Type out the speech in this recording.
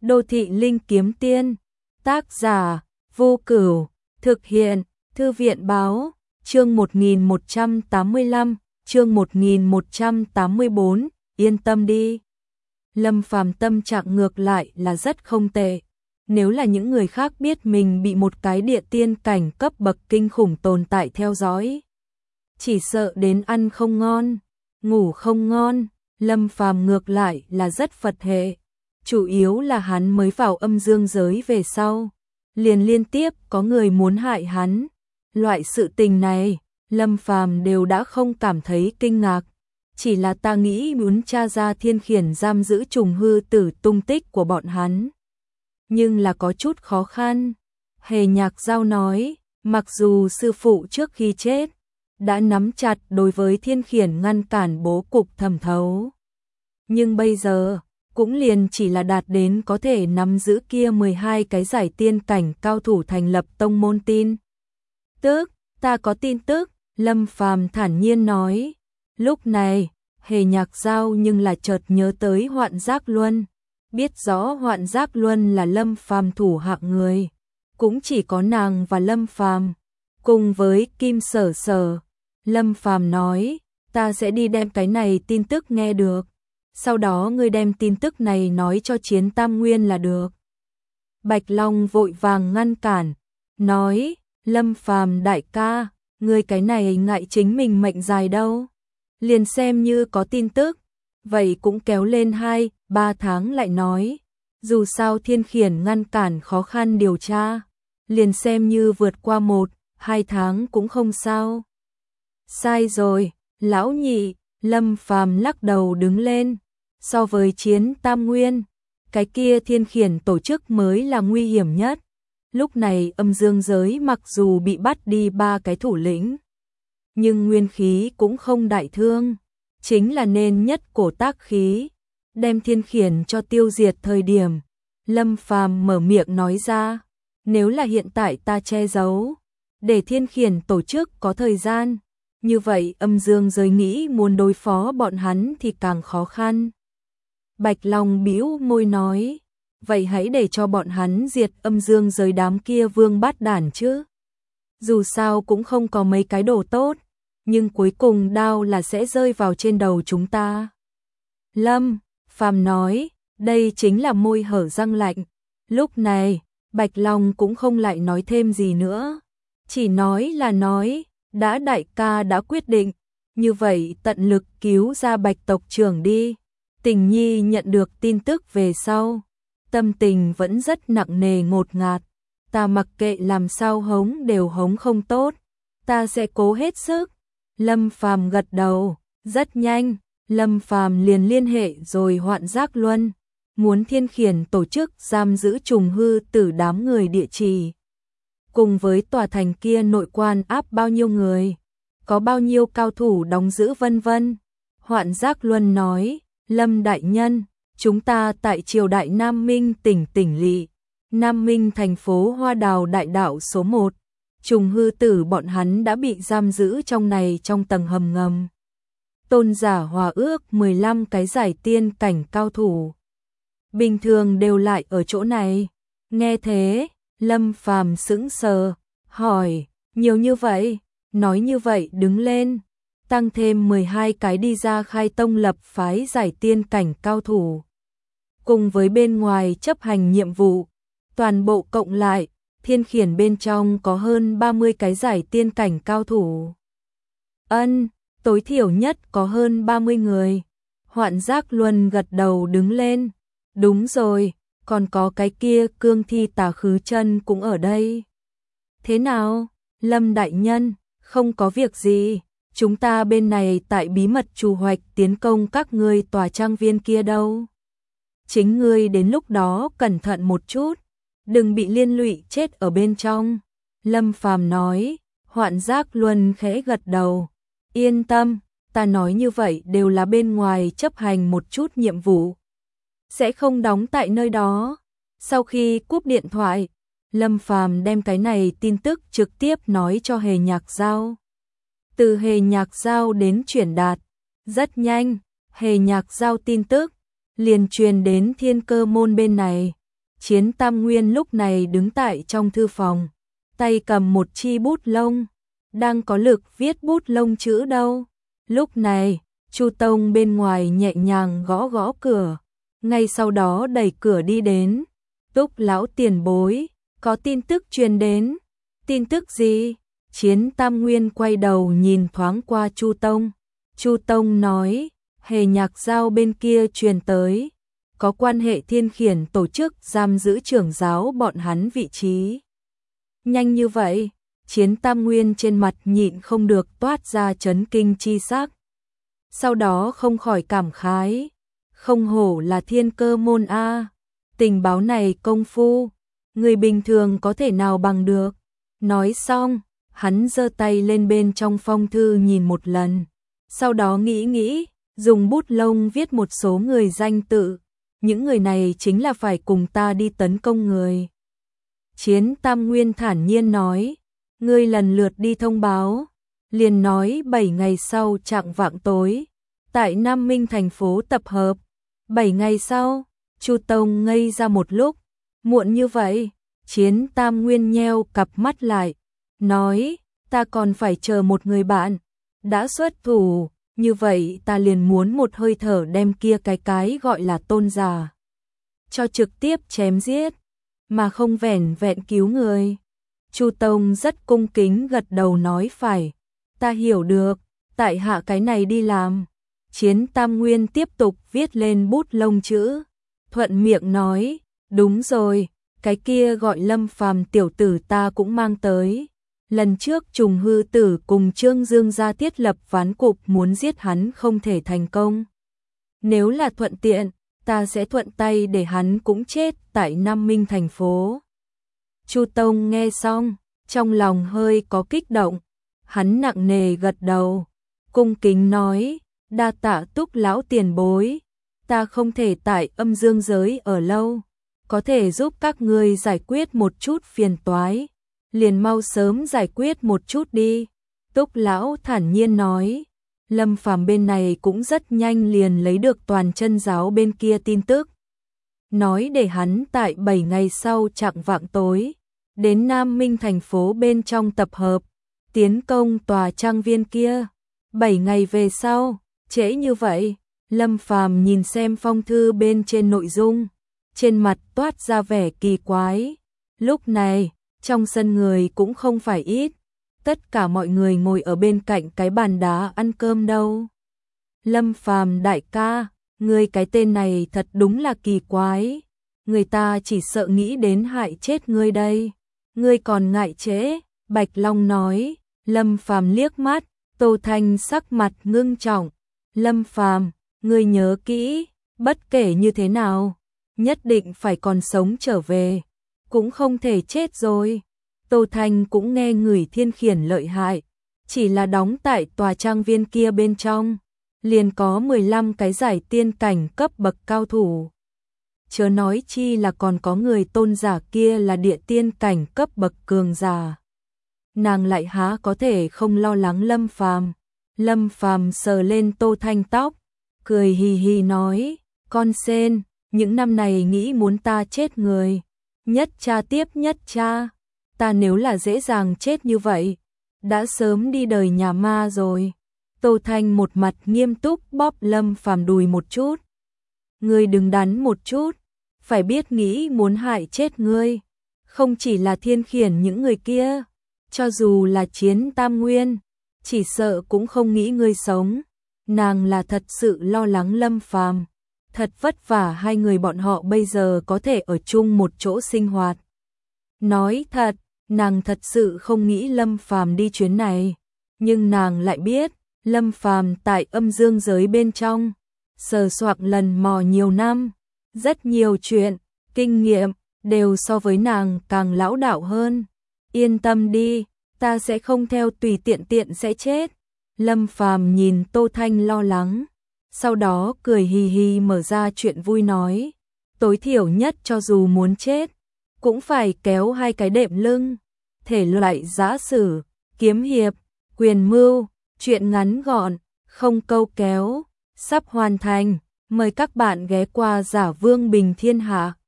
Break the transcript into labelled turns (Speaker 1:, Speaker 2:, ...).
Speaker 1: Đô thị linh kiếm tiên. Tác giả Vô Cửu. Thực hiện Thư viện báo. Chương 1185, chương 1184, yên tâm đi. Lâm Phàm tâm trạng ngược lại là rất không tệ. Nếu là những người khác biết mình bị một cái địa tiên cảnh cấp bậc kinh khủng tồn tại theo dõi, chỉ sợ đến ăn không ngon, ngủ không ngon. Lâm Phàm ngược lại là rất Phật hệ. Chủ yếu là hắn mới vào âm dương giới về sau, liền liên tiếp có người muốn hại hắn. Loại sự tình này, Lâm Phàm đều đã không cảm thấy kinh ngạc. Chỉ là ta nghĩ muốn tra ra Thiên Khiển giam giữ trùng hư tử tung tích của bọn hắn, nhưng là có chút khó khăn. Hề Nhạc Giao nói, mặc dù sư phụ trước khi chết đã nắm chặt đối với Thiên Khiển ngăn cản bố cục thẩm thấu, nhưng bây giờ cũng liền chỉ là đạt đến có thể nắm giữ kia 12 cái giải tiên cảnh cao thủ thành lập tông môn tin tức. Ta có tin tức, Lâm Phàm thản nhiên nói. Lúc này, Hề Nhạc Giao nhưng là chợt nhớ tới Hoạn Giác Luân. Biết rõ Hoạn Giác Luân là Lâm Phàm thủ hạ người, cũng chỉ có nàng và Lâm Phàm cùng với Kim Sở Sở. Lâm Phàm nói, ta sẽ đi đem cái này tin tức nghe được, sau đó ngươi đem tin tức này nói cho Chiến Tam Nguyên là được. Bạch Long vội vàng ngăn cản, nói, Lâm Phàm đại ca, ngươi cái này ngại chính mình mệnh dài đâu, liền xem như có tin tức, vậy cũng kéo lên 2-3 tháng lại nói, dù sao Thiên Khiển ngăn cản khó khăn điều tra, liền xem như vượt qua 1-2 tháng cũng không sao. Sai rồi, lão nhị. Lâm Phàm lắc đầu đứng lên. So với Chiến Tam Nguyên, cái kia Thiên Khiển tổ chức mới là nguy hiểm nhất. Lúc này âm dương giới mặc dù bị bắt đi 3 cái thủ lĩnh, nhưng nguyên khí cũng không đại thương, chính là nên nhất cổ tác khí, đem Thiên Khiển cho tiêu diệt thời điểm. Lâm Phàm mở miệng nói ra, nếu là hiện tại ta che giấu, để Thiên Khiển tổ chức có thời gian, như vậy âm dương giới nghĩ muốn đối phó bọn hắn thì càng khó khăn. Bạch Long bĩu môi nói, vậy hãy để cho bọn hắn diệt âm dương giới đám kia vương bát đản chứ. Dù sao cũng không có mấy cái đồ tốt, nhưng cuối cùng đao là sẽ rơi vào trên đầu chúng ta. Lâm Phàm nói, đây chính là môi hở răng lạnh. Lúc này, Bạch Long cũng không lại nói thêm gì nữa, chỉ nói là nói, đã đại ca đã quyết định, như vậy tận lực cứu ra Bạch tộc trưởng đi. Tình Nhi nhận được tin tức về sau, tâm tình vẫn rất nặng nề ngột ngạt. Ta mặc kệ làm sao hống đều hống không tốt, ta sẽ cố hết sức. Lâm Phàm gật đầu. Rất nhanh, Lâm Phàm liền liên hệ rồi Hoạn Giác Luân, muốn Thiên Khiển tổ chức giam giữ trùng hư tử đám người địa chỉ, cùng với tòa thành kia nội quan áp bao nhiêu người, có bao nhiêu cao thủ đóng giữ vân vân. Hoạn Giác Luân nói, Lâm đại nhân, chúng ta tại triều đại Nam Minh tỉnh Tỉnh Lỵ, Nam Minh thành phố Hoa Đào đại đạo số 1, trùng hư tử bọn hắn đã bị giam giữ trong này trong tầng hầm ngầm. Tôn giả hòa ước 15 cái giải tiên cảnh cao thủ, bình thường đều lại ở chỗ này. Nghe thế, Lâm Phàm sững sờ, hỏi, nhiều như vậy? Nói như vậy đứng lên, tăng thêm 12 cái đi ra khai tông lập phái giải tiên cảnh cao thủ, cùng với bên ngoài chấp hành nhiệm vụ, toàn bộ cộng lại, Thiên Khiển bên trong có hơn 30 cái giải tiên cảnh cao thủ. Ân, tối thiểu nhất có hơn 30 người. Hoạn Giác Luân gật đầu đứng lên. Đúng rồi, còn có cái kia Cương Thi Tà Khứ Chân cũng ở đây. Thế nào, Lâm đại nhân, không có việc gì, chúng ta bên này tại bí mật trù hoạch tiến công các ngươi tòa trang viên kia đâu. Chính ngươi đến lúc đó cẩn thận một chút, đừng bị liên lụy chết ở bên trong. Lâm Phàm nói. Hoạn Giác Luân khẽ gật đầu. Yên tâm, ta nói như vậy đều là bên ngoài chấp hành một chút nhiệm vụ, sẽ không đóng tại nơi đó. Sau khi cúp điện thoại, Lâm Phàm đem cái này tin tức trực tiếp nói cho Hề Nhạc Giao. Từ Hề Nhạc Giao đến chuyển đạt, rất nhanh, Hề Nhạc Giao tin tức liền truyền đến Thiên Cơ môn bên này. Chiến Tam Nguyên lúc này đứng tại trong thư phòng, tay cầm một chi bút lông, đang có lực viết bút lông chữ đâu. Lúc này, Chu Tông bên ngoài nhẹ nhàng gõ gõ cửa, ngay sau đó đẩy cửa đi đến. Túc lão tiền bối, có tin tức truyền đến. Tin tức gì? Chiến Tam Nguyên quay đầu nhìn thoáng qua Chu Tông. Chu Tông nói, Hề Nhạc Giao bên kia truyền tới, có quan hệ Thiên Khiển tổ chức giam giữ trưởng giáo bọn hắn vị trí. Nhanh như vậy, Chiến Tam Nguyên trên mặt nhịn không được toát ra chấn kinh chi sắc. Sau đó không khỏi cảm khái, không hổ là Thiên Cơ môn a, tình báo này công phu, người bình thường có thể nào bằng được. Nói xong, hắn giơ tay lên bên trong phong thư nhìn một lần, sau đó nghĩ, dùng bút lông viết một số người danh tự, những người này chính là phải cùng ta đi tấn công người. Chiến Tam Nguyên thản nhiên nói, ngươi lần lượt đi thông báo, liền nói 7 ngày sau chạng vạng tối, tại Nam Minh thành phố tập hợp. 7 ngày sau, Chu Tông ngây ra một lúc, muộn như vậy. Chiến Tam Nguyên nheo cặp mắt lại, nói, ta còn phải chờ một người bạn, đã xuất thủ, như vậy ta liền muốn một hơi thở đem kia cái gọi là tôn giả cho trực tiếp chém giết, mà không vẻn vẹn cứu người. Chu Tông rất cung kính gật đầu nói phải, ta hiểu được, tại hạ cái này đi làm. Chiến Tam Nguyên tiếp tục viết lên bút lông chữ, thuận miệng nói, đúng rồi, cái kia gọi Lâm Phàm tiểu tử ta cũng mang tới. Lần trước Trùng Hư Tử cùng Trương Dương gia thiết lập ván cục muốn giết hắn không thể thành công. Nếu là thuận tiện, ta sẽ thuận tay để hắn cũng chết tại Nam Minh thành phố. Chu Tông nghe xong, trong lòng hơi có kích động, hắn nặng nề gật đầu, cung kính nói, đa tạ Túc lão tiền bối, ta không thể tại âm dương giới ở lâu, có thể giúp các ngươi giải quyết một chút phiền toái, liền mau sớm giải quyết một chút đi. Túc lão thản nhiên nói, Lâm Phàm bên này cũng rất nhanh liền lấy được toàn chân giáo bên kia tin tức, nói để hắn tại 7 ngày sau chạng vạng tối, đến Nam Minh thành phố bên trong tập hợp, tiến công tòa trang viên kia. 7 ngày về sau, trễ như vậy. Lâm Phàm nhìn xem phong thư bên trên nội dung, trên mặt toát ra vẻ kỳ quái. Lúc này, trong sân người cũng không phải ít, tất cả mọi người ngồi ở bên cạnh cái bàn đá ăn cơm đâu. Lâm Phàm đại ca, ngươi cái tên này thật đúng là kỳ quái, người ta chỉ sợ nghĩ đến hại chết ngươi đây, ngươi còn ngại trễ. Bạch Long nói. Lâm Phàm liếc mắt, Tô Thanh sắc mặt ngưng trọng, Lâm Phàm, ngươi nhớ kỹ, bất kể như thế nào, nhất định phải còn sống trở về, cũng không thể chết rồi. Tô Thanh cũng nghe người Thiên Khiển lợi hại, chỉ là đóng tại tòa trang viên kia bên trong, liền có 15 cái giải tiên cảnh cấp bậc cao thủ. Chớ nói chi là còn có người tôn giả kia là địa tiên cảnh cấp bậc cường giả. Nàng lại há có thể không lo lắng Lâm Phàm. Lâm Phàm sờ lên Tô Thanh tóc, cười hì hì nói, con sen, những năm này nghĩ muốn ta chết người, nhất cha tiếp nhất cha, ta nếu là dễ dàng chết như vậy, đã sớm đi đời nhà ma rồi. Tô Thanh một mặt nghiêm túc bóp Lâm Phàm đùi một chút, ngươi đừng đắn một chút, phải biết nghĩ muốn hại chết ngươi, không chỉ là Thiên Khiển những người kia, cho dù là Chiến Tam Nguyên, chỉ sợ cũng không nghĩ ngươi sống. Nàng là thật sự lo lắng Lâm Phàm, thật vất vả hai người bọn họ bây giờ có thể ở chung một chỗ sinh hoạt. Nói thật, nàng thật sự không nghĩ Lâm Phàm đi chuyến này, nhưng nàng lại biết, Lâm Phàm tại âm dương giới bên trong, sờ soạng lần mò nhiều năm, rất nhiều chuyện, kinh nghiệm, đều so với nàng càng lão đạo hơn. Yên tâm đi, ta sẽ không theo tùy tiện sẽ chết. Lâm Phàm nhìn Tô Thanh lo lắng, sau đó cười hì hì mở ra chuyện vui nói, tối thiểu nhất cho dù muốn chết, cũng phải kéo hai cái đệm lưng. Thể loại giã sử, kiếm hiệp, quyền mưu, chuyện ngắn gọn, không câu kéo, sắp hoàn thành. Mời các bạn ghé qua Giả Vương Bình Thiên Hạ.